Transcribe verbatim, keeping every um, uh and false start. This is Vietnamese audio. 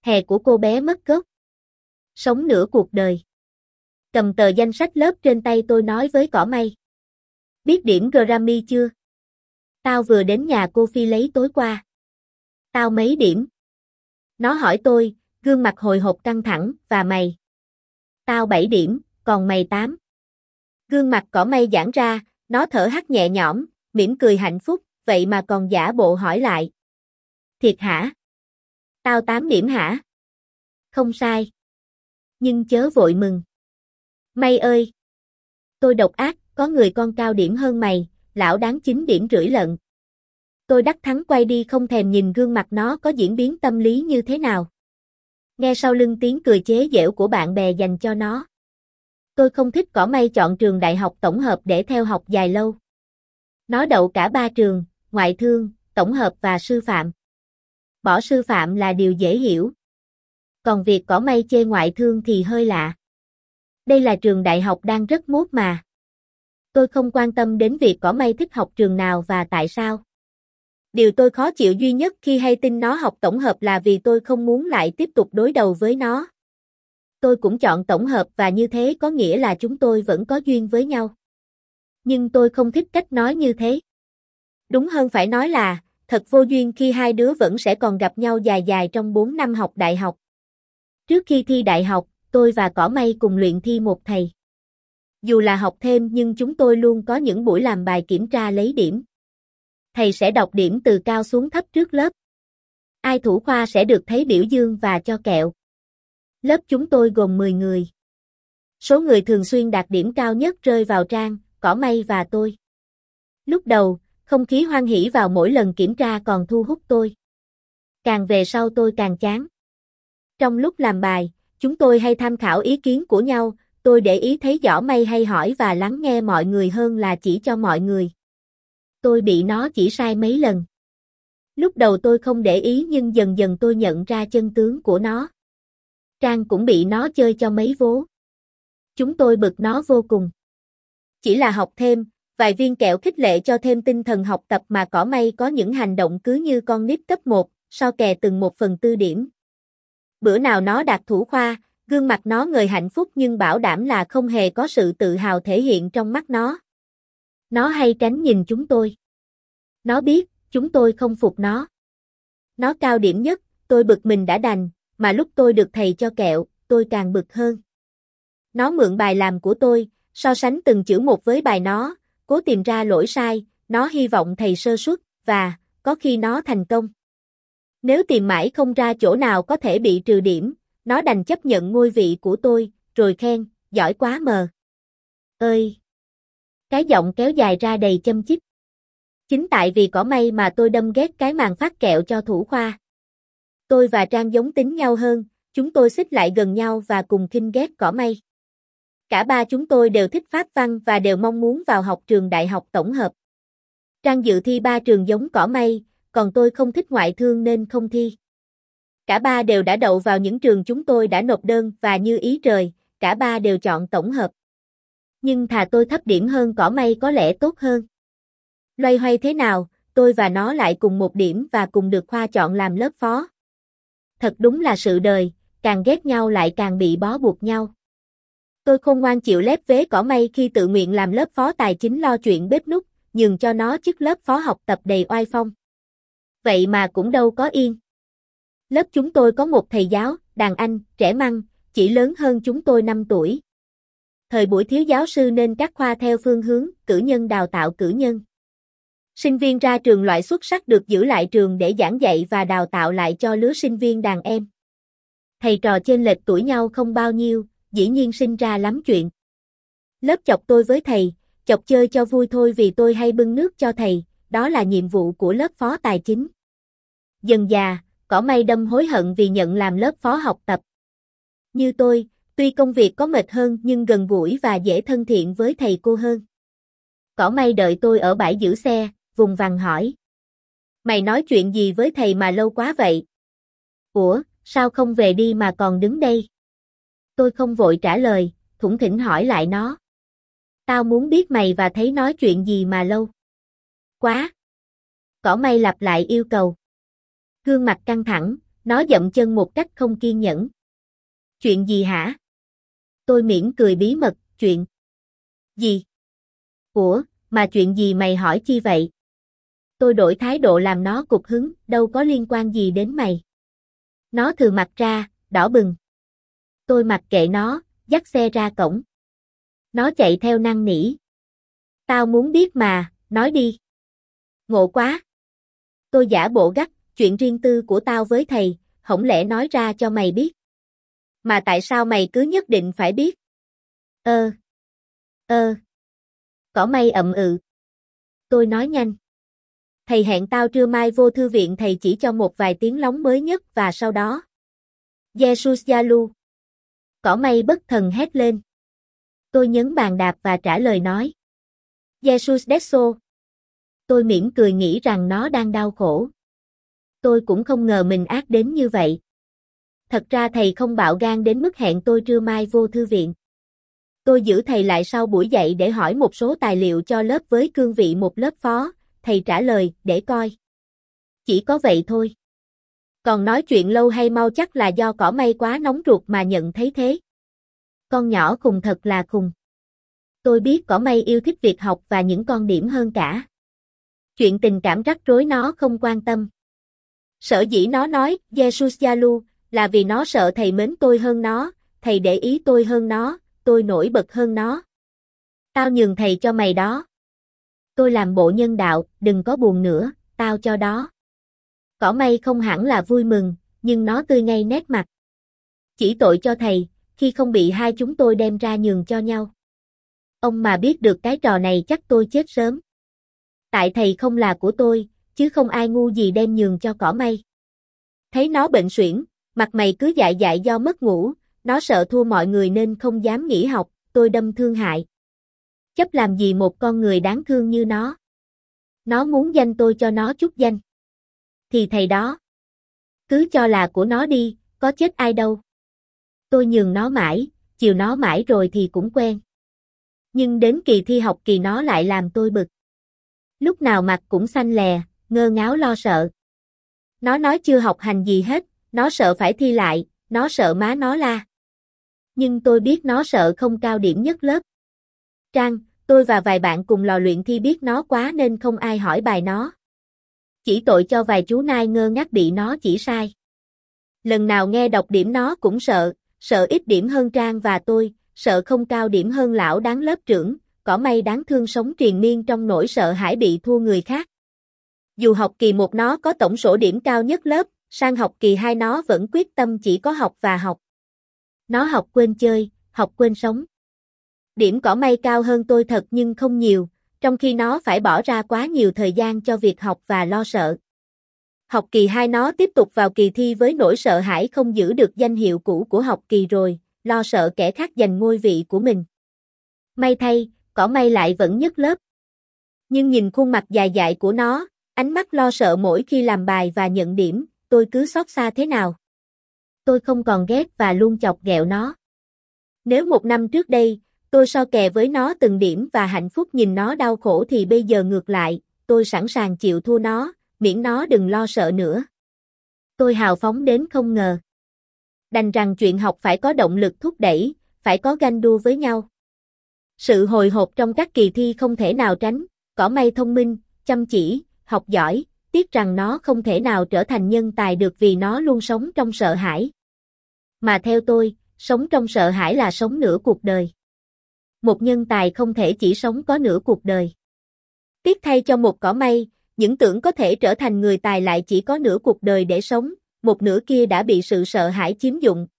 Hè của cô bé mất gốc. Sống nửa cuộc đời. Cầm tờ danh sách lớp trên tay tôi nói với cỏ mây. Biết điểm Grammy chưa? Tao vừa đến nhà cô Phi lấy tối qua. Tao mấy điểm? Nó hỏi tôi, gương mặt hồi hộp căng thẳng, và mày? Tao bảy điểm, còn mày tám. Gương mặt cỏ mây giãn ra, nó thở hắt nhẹ nhõm, mỉm cười hạnh phúc, vậy mà còn giả bộ hỏi lại. Thiệt hả? Tao tám điểm hả? Không sai. Nhưng chớ vội mừng. Mây ơi! Tôi độc ác, có người con cao điểm hơn mày, lão đáng chín điểm rưỡi lận. Tôi đắc thắng quay đi không thèm nhìn gương mặt nó có diễn biến tâm lý như thế nào. Nghe sau lưng tiếng cười chế giễu của bạn bè dành cho nó. Tôi không thích cỏ mây chọn trường đại học tổng hợp để theo học dài lâu. Nó đậu cả ba trường, ngoại thương, tổng hợp và sư phạm. Bỏ sư phạm là điều dễ hiểu. Còn việc cỏ mây chê ngoại thương thì hơi lạ. Đây là trường đại học đang rất mốt mà. Tôi không quan tâm đến việc cỏ mây thích học trường nào và tại sao. Điều tôi khó chịu duy nhất khi hay tin nó học tổng hợp là vì tôi không muốn lại tiếp tục đối đầu với nó. Tôi cũng chọn tổng hợp và như thế có nghĩa là chúng tôi vẫn có duyên với nhau. Nhưng tôi không thích cách nói như thế. Đúng hơn phải nói là, thật vô duyên khi hai đứa vẫn sẽ còn gặp nhau dài dài trong bốn năm học đại học. Trước khi thi đại học, tôi và cỏ mây cùng luyện thi một thầy. Dù là học thêm nhưng chúng tôi luôn có những buổi làm bài kiểm tra lấy điểm. Thầy sẽ đọc điểm từ cao xuống thấp trước lớp. Ai thủ khoa sẽ được thấy biểu dương và cho kẹo. Lớp chúng tôi gồm mười người. Số người thường xuyên đạt điểm cao nhất rơi vào Trang, cỏ mây và tôi. Lúc đầu, không khí hoan hỉ vào mỗi lần kiểm tra còn thu hút tôi. Càng về sau tôi càng chán. Trong lúc làm bài, chúng tôi hay tham khảo ý kiến của nhau, tôi để ý thấy giỏ mây hay hỏi và lắng nghe mọi người hơn là chỉ cho mọi người. Tôi bị nó chỉ sai mấy lần. Lúc đầu tôi không để ý nhưng dần dần tôi nhận ra chân tướng của nó. Trang cũng bị nó chơi cho mấy vố. Chúng tôi bực nó vô cùng. Chỉ là học thêm, vài viên kẹo khích lệ cho thêm tinh thần học tập mà cỏ mây có những hành động cứ như con nít cấp một, so kè từng một phần tư điểm. Bữa nào nó đạt thủ khoa, gương mặt nó ngời hạnh phúc nhưng bảo đảm là không hề có sự tự hào thể hiện trong mắt nó. Nó hay tránh nhìn chúng tôi. Nó biết, chúng tôi không phục nó. Nó cao điểm nhất, tôi bực mình đã đành, mà lúc tôi được thầy cho kẹo, tôi càng bực hơn. Nó mượn bài làm của tôi, so sánh từng chữ một với bài nó, cố tìm ra lỗi sai, nó hy vọng thầy sơ suất, và, có khi nó thành công. Nếu tìm mãi không ra chỗ nào có thể bị trừ điểm, nó đành chấp nhận ngôi vị của tôi, rồi khen, giỏi quá mờ. Ơi! Cái giọng kéo dài ra đầy châm chích. Chính tại vì cỏ mây mà tôi đâm ghét cái màn phát kẹo cho thủ khoa. Tôi và Trang giống tính nhau hơn, chúng tôi xích lại gần nhau và cùng khinh ghét cỏ mây. Cả ba chúng tôi đều thích Pháp văn và đều mong muốn vào học trường đại học tổng hợp. Trang dự thi ba trường giống cỏ mây, còn tôi không thích ngoại thương nên không thi. Cả ba đều đã đậu vào những trường chúng tôi đã nộp đơn và như ý trời, cả ba đều chọn tổng hợp. Nhưng thà tôi thấp điểm hơn cỏ mây có lẽ tốt hơn. Loay hoay thế nào, tôi và nó lại cùng một điểm và cùng được khoa chọn làm lớp phó. Thật đúng là sự đời, càng ghét nhau lại càng bị bó buộc nhau. Tôi khôn ngoan chịu lép vế cỏ mây khi tự nguyện làm lớp phó tài chính lo chuyện bếp núc, nhường cho nó chức lớp phó học tập đầy oai phong. Vậy mà cũng đâu có yên. Lớp chúng tôi có một thầy giáo, đàn anh, trẻ măng, chỉ lớn hơn chúng tôi năm tuổi. Thời buổi thiếu giáo sư nên các khoa theo phương hướng cử nhân đào tạo cử nhân. Sinh viên ra trường loại xuất sắc được giữ lại trường để giảng dạy và đào tạo lại cho lứa sinh viên đàn em. Thầy trò chênh lệch tuổi nhau không bao nhiêu, dĩ nhiên sinh ra lắm chuyện. Lớp chọc tôi với thầy, chọc chơi cho vui thôi vì tôi hay bưng nước cho thầy, đó là nhiệm vụ của lớp phó tài chính. Dần già, cỏ mây đâm hối hận vì nhận làm lớp phó học tập. Như tôi, tuy công việc có mệt hơn nhưng gần gũi và dễ thân thiện với thầy cô hơn. Cỏ mây đợi tôi ở bãi giữ xe, vùng vằng hỏi. Mày nói chuyện gì với thầy mà lâu quá vậy? Ủa, sao không về đi mà còn đứng đây? Tôi không vội trả lời, thủng thỉnh hỏi lại nó. Tao muốn biết mày và thấy nói chuyện gì mà lâu quá. Cỏ mây lặp lại yêu cầu. Gương mặt căng thẳng, Nó dậm chân một cách không kiên nhẫn. Chuyện gì hả? Tôi mỉm cười bí mật, chuyện gì? Ủa, mà chuyện gì mày hỏi chi vậy? Tôi đổi thái độ làm nó cục hứng, đâu có liên quan gì đến mày. Nó thừ mặt ra, đỏ bừng. Tôi mặc kệ nó, dắt xe ra cổng. Nó chạy theo năn nỉ. Tao muốn biết mà, nói đi. Ngộ quá. Tôi giả bộ gắt, chuyện riêng tư của tao với thầy, hổng lẽ nói ra cho mày biết. Mà tại sao mày cứ nhất định phải biết? Ơ. Ơ. Cỏ mây ậm ừ. Tôi nói nhanh. Thầy hẹn tao trưa mai vô thư viện, thầy chỉ cho một vài tiếng lóng mới nhất và sau đó. Jesus Yalu. Cỏ mây bất thần hét lên. Tôi nhấn bàn đạp và trả lời nói. Jesus Deso. Tôi mỉm cười nghĩ rằng nó đang đau khổ. Tôi cũng không ngờ mình ác đến như vậy. Thật ra thầy không bạo gan đến mức hẹn tôi trưa mai vô thư viện. Tôi giữ thầy lại sau buổi dạy để hỏi một số tài liệu cho lớp với cương vị một lớp phó, thầy trả lời, để coi. Chỉ có vậy thôi. Còn nói chuyện lâu hay mau chắc là do cỏ mây quá nóng ruột mà nhận thấy thế. Con nhỏ khùng thật là khùng. Tôi biết cỏ mây yêu thích việc học và những con điểm hơn cả. Chuyện tình cảm rắc rối nó không quan tâm. Sở dĩ nó nói, Jesus Yalu, là vì nó sợ thầy mến tôi hơn nó, thầy để ý tôi hơn nó, tôi nổi bật hơn nó. Tao nhường thầy cho mày đó. Tôi làm bộ nhân đạo, đừng có buồn nữa, tao cho đó. Cỏ mây không hẳn là vui mừng, nhưng nó tươi ngay nét mặt. Chỉ tội cho thầy, khi không bị hai chúng tôi đem ra nhường cho nhau. Ông mà biết được cái trò này chắc tôi chết sớm. Tại thầy không là của tôi, chứ không ai ngu gì đem nhường cho cỏ mây. Thấy nó bệnh suyễn, mặt mày cứ dại dại do mất ngủ, nó sợ thua mọi người nên không dám nghỉ học, tôi đâm thương hại. Chấp làm gì một con người đáng thương như nó. Nó muốn danh tôi cho nó chút danh. Thì thầy đó. Cứ cho là của nó đi, có chết ai đâu. Tôi nhường nó mãi, chiều nó mãi rồi thì cũng quen. Nhưng đến kỳ thi học kỳ nó lại làm tôi bực. Lúc nào mặt cũng xanh lè, ngơ ngáo lo sợ. Nó nói chưa học hành gì hết, nó sợ phải thi lại, nó sợ má nó la. Nhưng tôi biết nó sợ không cao điểm nhất lớp. Trang, tôi và vài bạn cùng lò luyện thi biết nó quá nên không ai hỏi bài nó. Chỉ tội cho vài chú nai ngơ ngác bị nó chỉ sai. Lần nào nghe đọc điểm nó cũng sợ, sợ ít điểm hơn Trang và tôi, sợ không cao điểm hơn lão đáng lớp trưởng, cỏ mây đáng thương sống triền miên trong nỗi sợ hãi bị thua người khác. Dù học kỳ một nó có tổng sổ điểm cao nhất lớp, sang học kỳ hai nó vẫn quyết tâm chỉ có học và học. Nó học quên chơi, học quên sống. Điểm cỏ mây cao hơn tôi thật nhưng không nhiều, trong khi nó phải bỏ ra quá nhiều thời gian cho việc học và lo sợ. Học kỳ hai nó tiếp tục vào kỳ thi với nỗi sợ hãi không giữ được danh hiệu cũ của học kỳ rồi, lo sợ kẻ khác giành ngôi vị của mình. May thay, cỏ mây lại vẫn nhất lớp. Nhưng nhìn khuôn mặt dài dại của nó, ánh mắt lo sợ mỗi khi làm bài và nhận điểm, tôi cứ xót xa thế nào. Tôi không còn ghét và luôn chọc ghẹo nó. Nếu một năm trước đây, tôi so kè với nó từng điểm và hạnh phúc nhìn nó đau khổ thì bây giờ ngược lại, tôi sẵn sàng chịu thua nó, miễn nó đừng lo sợ nữa. Tôi hào phóng đến không ngờ. Đành rằng chuyện học phải có động lực thúc đẩy, phải có ganh đua với nhau. Sự hồi hộp trong các kỳ thi không thể nào tránh, cỏ mây thông minh, chăm chỉ, học giỏi, tiếc rằng nó không thể nào trở thành nhân tài được vì nó luôn sống trong sợ hãi. Mà theo tôi, sống trong sợ hãi là sống nửa cuộc đời. Một nhân tài không thể chỉ sống có nửa cuộc đời. Tiếc thay cho một cỏ mây, những tưởng có thể trở thành người tài lại chỉ có nửa cuộc đời để sống, một nửa kia đã bị sự sợ hãi chiếm dụng,